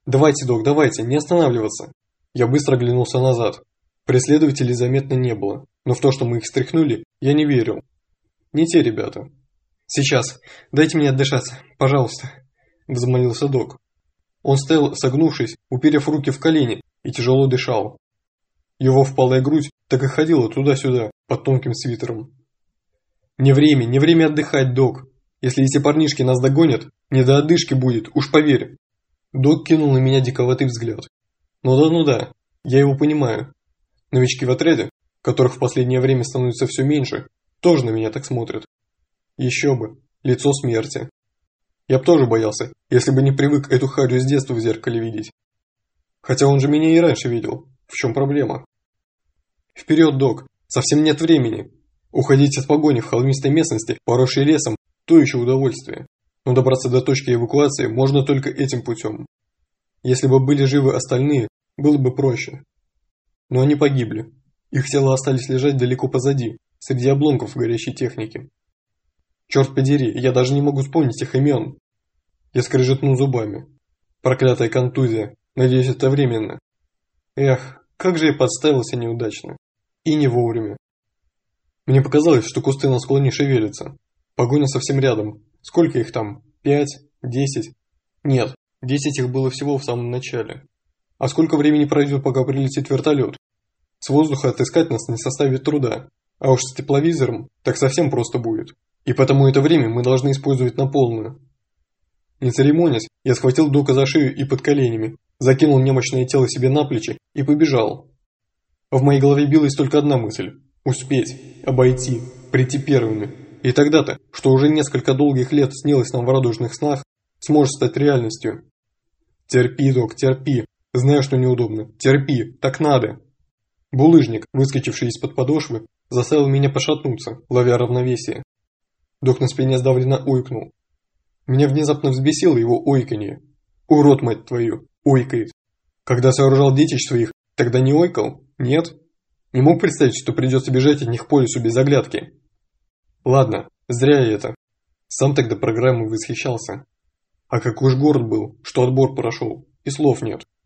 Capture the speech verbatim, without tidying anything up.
Давайте, док, давайте, не останавливаться. Я быстро оглянулся назад. Преследователей заметно не было, но в то, что мы их стряхнули, я не верил. Не те ребята. Сейчас, дайте мне отдышаться, пожалуйста, взмолился док. Он стоял, согнувшись, уперев руки в колени, и тяжело дышал. Его впалая грудь так и ходила туда-сюда, под тонким свитером. Не время, не время отдыхать, док. Если эти парнишки нас догонят, не до отдышки будет, уж поверь. Док кинул на меня диковатый взгляд. Ну да, ну да, я его понимаю. Новички в отряде, которых в последнее время становится все меньше, тоже на меня так смотрят. Еще бы, лицо смерти. Я б тоже боялся, если бы не привык эту харю с детства в зеркале видеть. Хотя он же меня и раньше видел. В чем проблема? Вперед, док, совсем нет времени. Уходить от погони в холмистой местности, поросшей лесом, то еще удовольствие. Но добраться до точки эвакуации можно только этим путем. Если бы были живы остальные, было бы проще. Но они погибли. Их тела остались лежать далеко позади, среди обломков горящей техники. Черт подери, я даже не могу вспомнить их имен. Я скрежетну зубами. Проклятая контузия. Надеюсь, это временно. Эх, как же я подставился неудачно. И не вовремя. Мне показалось, что кусты на склоне шевелятся. Погоня совсем рядом. Сколько их там? Пять? Десять? Нет, десять их было всего в самом начале. А сколько времени пройдет, пока прилетит вертолет? С воздуха отыскать нас не составит труда. А уж с тепловизором так совсем просто будет. И потому это время мы должны использовать на полную. Не церемонясь, я схватил Дока за шею и под коленями, закинул немощное тело себе на плечи и побежал. В моей голове билась только одна мысль – успеть, обойти, прийти первыми. И тогда-то, что уже несколько долгих лет снилось нам в радужных снах, сможет стать реальностью. Терпи, Док, терпи. Знаю, что неудобно. Терпи, так надо. Булыжник, выскочивший из-под подошвы, заставил меня пошатнуться, ловя равновесие. Док на спине сдавленно ойкнул. Меня внезапно взбесило его ойканье. Урод, мать твою, ойкает. Когда сооружал детищ своих, тогда не ойкал? Нет? Не мог представить, что придется бежать от них по лесу без оглядки. Ладно, зря я это. Сам тогда программой восхищался. А как уж горд был, что отбор прошел, и слов нет.